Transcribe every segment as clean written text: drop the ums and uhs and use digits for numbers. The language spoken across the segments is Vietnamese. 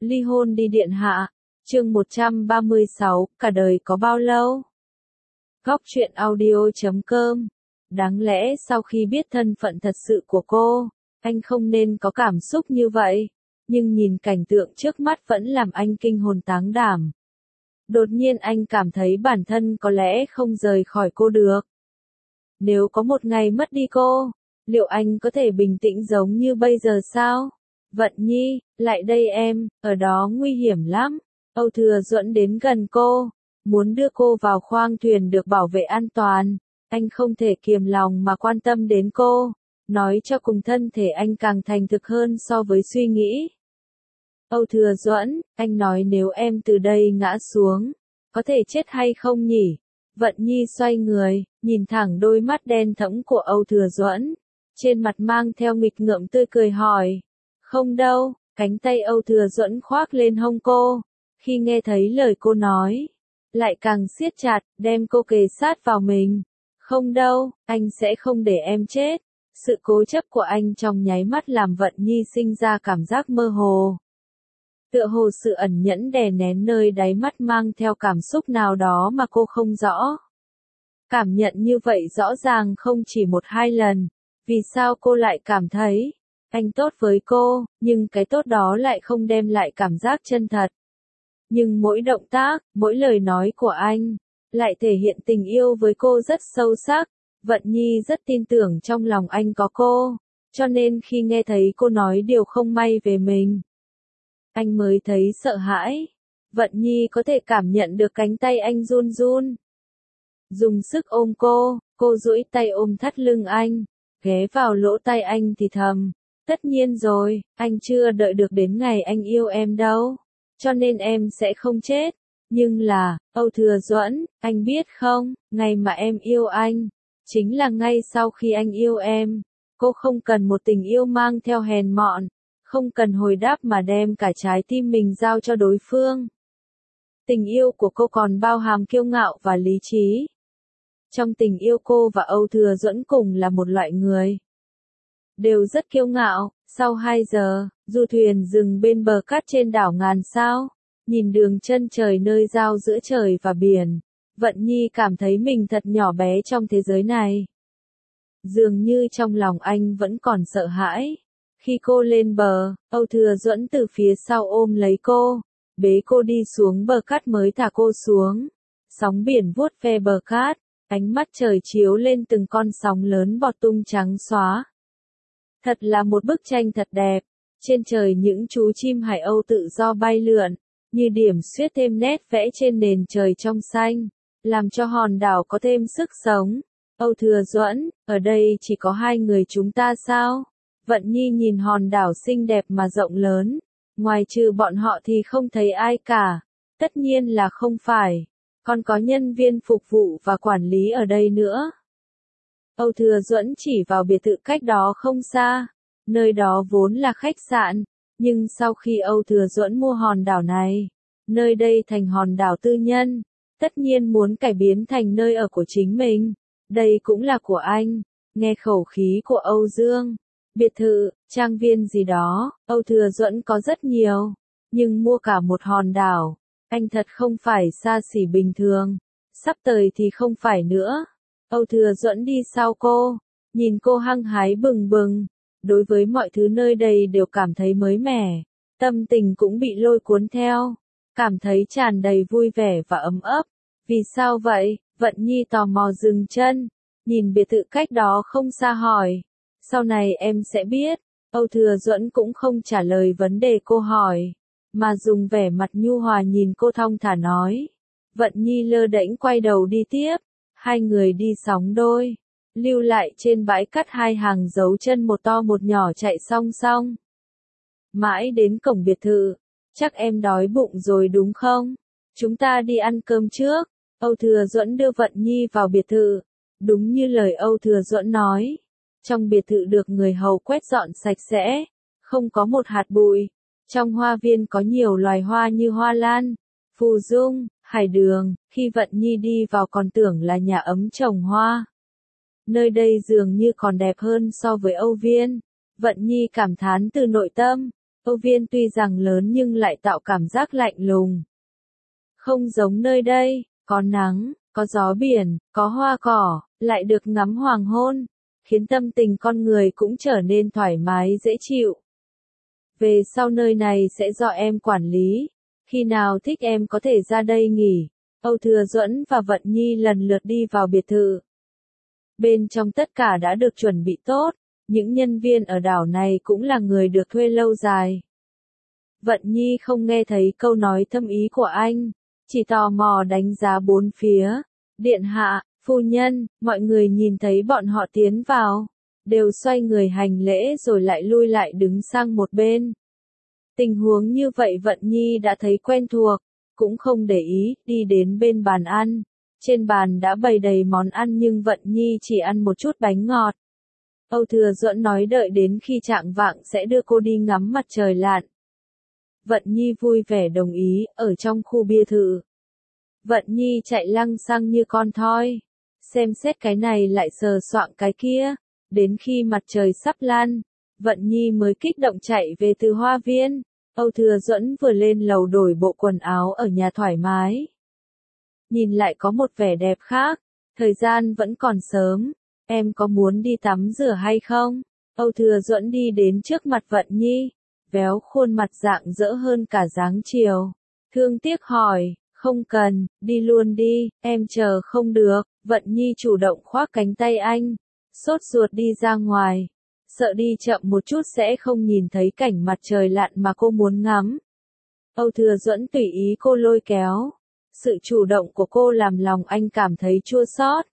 Ly hôn đi điện hạ. Chương 136, cả đời có bao lâu? Góc truyện audio.com. Đáng lẽ sau khi biết thân phận thật sự của cô, anh không nên có cảm xúc như vậy, nhưng nhìn cảnh tượng trước mắt vẫn làm anh kinh hồn táng đảm. Đột nhiên anh cảm thấy bản thân có lẽ không rời khỏi cô được. Nếu có một ngày mất đi cô, liệu anh có thể bình tĩnh giống như bây giờ sao? Vận Nhi, lại đây em, ở đó nguy hiểm lắm. Âu Thừa Duẫn đến gần cô, muốn đưa cô vào khoang thuyền được bảo vệ an toàn. Anh không thể kiềm lòng mà quan tâm đến cô, nói cho cùng thân thể anh càng thành thực hơn so với suy nghĩ. Âu Thừa Duẫn, anh nói nếu em từ đây ngã xuống, có thể chết hay không nhỉ? Vận Nhi xoay người, nhìn thẳng đôi mắt đen thẫm của Âu Thừa Duẫn, trên mặt mang theo nghịch ngợm tươi cười hỏi. Không đâu, cánh tay Âu Thừa Duẫn khoác lên hông cô, khi nghe thấy lời cô nói, lại càng siết chặt, đem cô kề sát vào mình. Không đâu, anh sẽ không để em chết. Sự cố chấp của anh trong nháy mắt làm Vận Nhi sinh ra cảm giác mơ hồ. Tựa hồ sự ẩn nhẫn đè nén nơi đáy mắt mang theo cảm xúc nào đó mà cô không rõ. Cảm nhận như vậy rõ ràng không chỉ một hai lần, vì sao cô lại cảm thấy anh tốt với cô, nhưng cái tốt đó lại không đem lại cảm giác chân thật. Nhưng mỗi động tác, mỗi lời nói của anh, lại thể hiện tình yêu với cô rất sâu sắc. Vận Nhi rất tin tưởng trong lòng anh có cô, cho nên khi nghe thấy cô nói điều không may về mình, anh mới thấy sợ hãi. Vận Nhi có thể cảm nhận được cánh tay anh run run. Dùng sức ôm cô duỗi tay ôm thắt lưng anh, ghé vào lỗ tai anh thì thầm. Tất nhiên rồi, anh chưa đợi được đến ngày anh yêu em đâu, cho nên em sẽ không chết. Nhưng là, Âu Thừa Duẫn, anh biết không, ngày mà em yêu anh, chính là ngay sau khi anh yêu em. Cô không cần một tình yêu mang theo hèn mọn, không cần hồi đáp mà đem cả trái tim mình giao cho đối phương. Tình yêu của cô còn bao hàm kiêu ngạo và lý trí. Trong tình yêu cô và Âu Thừa Duẫn cùng là một loại người, đều rất kiêu ngạo. Sau 2 giờ, du thuyền dừng bên bờ cát trên đảo ngàn sao, nhìn đường chân trời nơi giao giữa trời và biển, Vận Nhi cảm thấy mình thật nhỏ bé trong thế giới này. Dường như trong lòng anh vẫn còn sợ hãi. Khi cô lên bờ, Âu Thừa Duẫn từ phía sau ôm lấy cô, bế cô đi xuống bờ cát mới thả cô xuống. Sóng biển vuốt ve bờ cát, ánh mắt trời chiếu lên từng con sóng lớn bọt tung trắng xóa. Thật là một bức tranh thật đẹp. Trên trời những chú chim hải âu tự do bay lượn, như điểm xuyết thêm nét vẽ trên nền trời trong xanh, làm cho hòn đảo có thêm sức sống. Âu Thừa Duẫn, ở đây chỉ có hai người chúng ta sao? Vận Nhi nhìn hòn đảo xinh đẹp mà rộng lớn, ngoài trừ bọn họ thì không thấy ai cả. Tất nhiên là không phải, còn có nhân viên phục vụ và quản lý ở đây nữa. Âu Thừa Duẫn chỉ vào biệt thự cách đó không xa, nơi đó vốn là khách sạn, nhưng sau khi Âu Thừa Duẫn mua hòn đảo này, nơi đây thành hòn đảo tư nhân, tất nhiên muốn cải biến thành nơi ở của chính mình. Đây cũng là của anh. Nghe khẩu khí của Âu Dương, biệt thự, trang viên gì đó, Âu Thừa Duẫn có rất nhiều, nhưng mua cả một hòn đảo, anh thật không phải xa xỉ bình thường. Sắp tới thì không phải nữa. Âu Thừa Duẫn đi sau cô, nhìn cô hăng hái bừng bừng, đối với mọi thứ nơi đây đều cảm thấy mới mẻ, tâm tình cũng bị lôi cuốn theo, cảm thấy tràn đầy vui vẻ và ấm ấp. Vì sao vậy? Vận Nhi tò mò dừng chân, nhìn biệt thự cách đó không xa hỏi. Sau này em sẽ biết. Âu Thừa Duẫn cũng không trả lời vấn đề cô hỏi, mà dùng vẻ mặt nhu hòa nhìn cô thong thả nói. Vận Nhi lơ đễnh quay đầu đi tiếp. Hai người đi sóng đôi, lưu lại trên bãi cát hai hàng dấu chân một to một nhỏ chạy song song. Mãi đến cổng biệt thự, chắc em đói bụng rồi đúng không? Chúng ta đi ăn cơm trước. Âu Thừa Duẫn đưa Vận Nhi vào biệt thự. Đúng như lời Âu Thừa Duẫn nói, trong biệt thự được người hầu quét dọn sạch sẽ, không có một hạt bụi. Trong hoa viên có nhiều loài hoa như hoa lan, phù dung, hải đường. Khi Vận Nhi đi vào còn tưởng là nhà ấm trồng hoa. Nơi đây dường như còn đẹp hơn so với Âu Viên. Vận Nhi cảm thán từ nội tâm. Âu Viên tuy rằng lớn nhưng lại tạo cảm giác lạnh lùng. Không giống nơi đây, có nắng, có gió biển, có hoa cỏ, lại được ngắm hoàng hôn, khiến tâm tình con người cũng trở nên thoải mái dễ chịu. Về sau nơi này sẽ do em quản lý, khi nào thích em có thể ra đây nghỉ. Âu Thừa Duẫn và Vận Nhi lần lượt đi vào biệt thự. Bên trong tất cả đã được chuẩn bị tốt, những nhân viên ở đảo này cũng là người được thuê lâu dài. Vận Nhi không nghe thấy câu nói thâm ý của anh, chỉ tò mò đánh giá bốn phía. Điện hạ, phu nhân, mọi người nhìn thấy bọn họ tiến vào, đều xoay người hành lễ rồi lại lui lại đứng sang một bên. Tình huống như vậy Vận Nhi đã thấy quen thuộc, cũng không để ý, đi đến bên bàn ăn. Trên bàn đã bày đầy món ăn nhưng Vận Nhi chỉ ăn một chút bánh ngọt. Âu Thừa Duẫn nói đợi đến khi chạng vạng sẽ đưa cô đi ngắm mặt trời lặn. Vận Nhi vui vẻ đồng ý, ở trong khu biệt thự. Vận Nhi chạy lăng xăng như con thoi, xem xét cái này lại sờ soạng cái kia, đến khi mặt trời sắp lan, Vận Nhi mới kích động chạy về từ hoa viên. Âu Thừa Duẫn vừa lên lầu đổi bộ quần áo ở nhà thoải mái. Nhìn lại có một vẻ đẹp khác, thời gian vẫn còn sớm, em có muốn đi tắm rửa hay không? Âu Thừa Duẫn đi đến trước mặt Vận Nhi, véo khuôn mặt rạng rỡ hơn cả dáng chiều. Thương tiếc hỏi, không cần, đi luôn đi, em chờ không được. Vận Nhi chủ động khoác cánh tay anh, sốt ruột đi ra ngoài. Sợ đi chậm một chút sẽ không nhìn thấy cảnh mặt trời lặn mà cô muốn ngắm. Âu Thừa Duẫn tùy ý cô lôi kéo. Sự chủ động của cô làm lòng anh cảm thấy chua xót.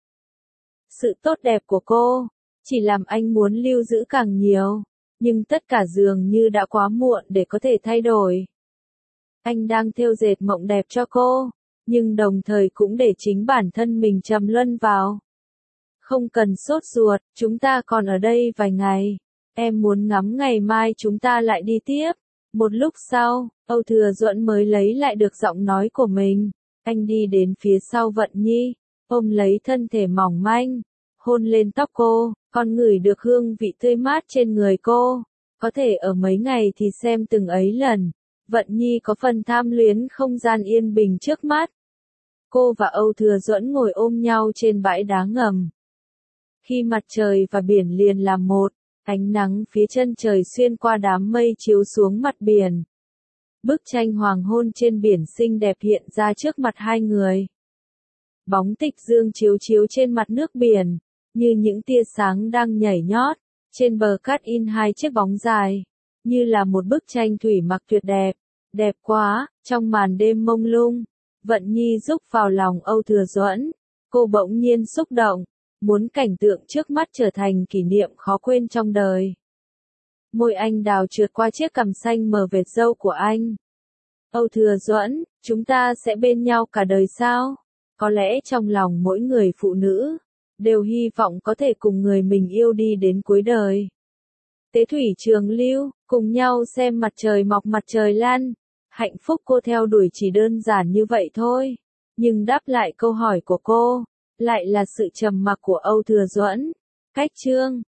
Sự tốt đẹp của cô, chỉ làm anh muốn lưu giữ càng nhiều. Nhưng tất cả dường như đã quá muộn để có thể thay đổi. Anh đang thêu dệt mộng đẹp cho cô, nhưng đồng thời cũng để chính bản thân mình trầm luân vào. Không cần sốt ruột, chúng ta còn ở đây vài ngày. Em muốn ngắm ngày mai chúng ta lại đi tiếp. Một lúc sau, Âu Thừa Duẫn mới lấy lại được giọng nói của mình. Anh đi đến phía sau Vận Nhi, ôm lấy thân thể mỏng manh, hôn lên tóc cô, còn ngửi được hương vị tươi mát trên người cô. Có thể ở mấy ngày thì xem từng ấy lần. Vận Nhi có phần tham luyến không gian yên bình trước mắt. Cô và Âu Thừa Duẫn ngồi ôm nhau trên bãi đá ngầm. Khi mặt trời và biển liền làm một, ánh nắng phía chân trời xuyên qua đám mây chiếu xuống mặt biển. Bức tranh hoàng hôn trên biển xinh đẹp hiện ra trước mặt hai người. Bóng tịch dương chiếu chiếu trên mặt nước biển, như những tia sáng đang nhảy nhót. Trên bờ cát in hai chiếc bóng dài, như là một bức tranh thủy mặc tuyệt đẹp. Đẹp quá, trong màn đêm mông lung, Vận Nhi rúc vào lòng Âu Thừa Duẫn. Cô bỗng nhiên xúc động, muốn cảnh tượng trước mắt trở thành kỷ niệm khó quên trong đời. Môi anh đào trượt qua chiếc cằm xanh mờ vệt râu của anh. Âu Thừa Duẫn, chúng ta sẽ bên nhau cả đời sao? Có lẽ trong lòng mỗi người phụ nữ, đều hy vọng có thể cùng người mình yêu đi đến cuối đời. Tế thủy trường lưu, cùng nhau xem mặt trời mọc mặt trời lặn. Hạnh phúc cô theo đuổi chỉ đơn giản như vậy thôi. Nhưng đáp lại câu hỏi của cô, lại là sự trầm mặc của Âu Thừa Duẫn. Cách chương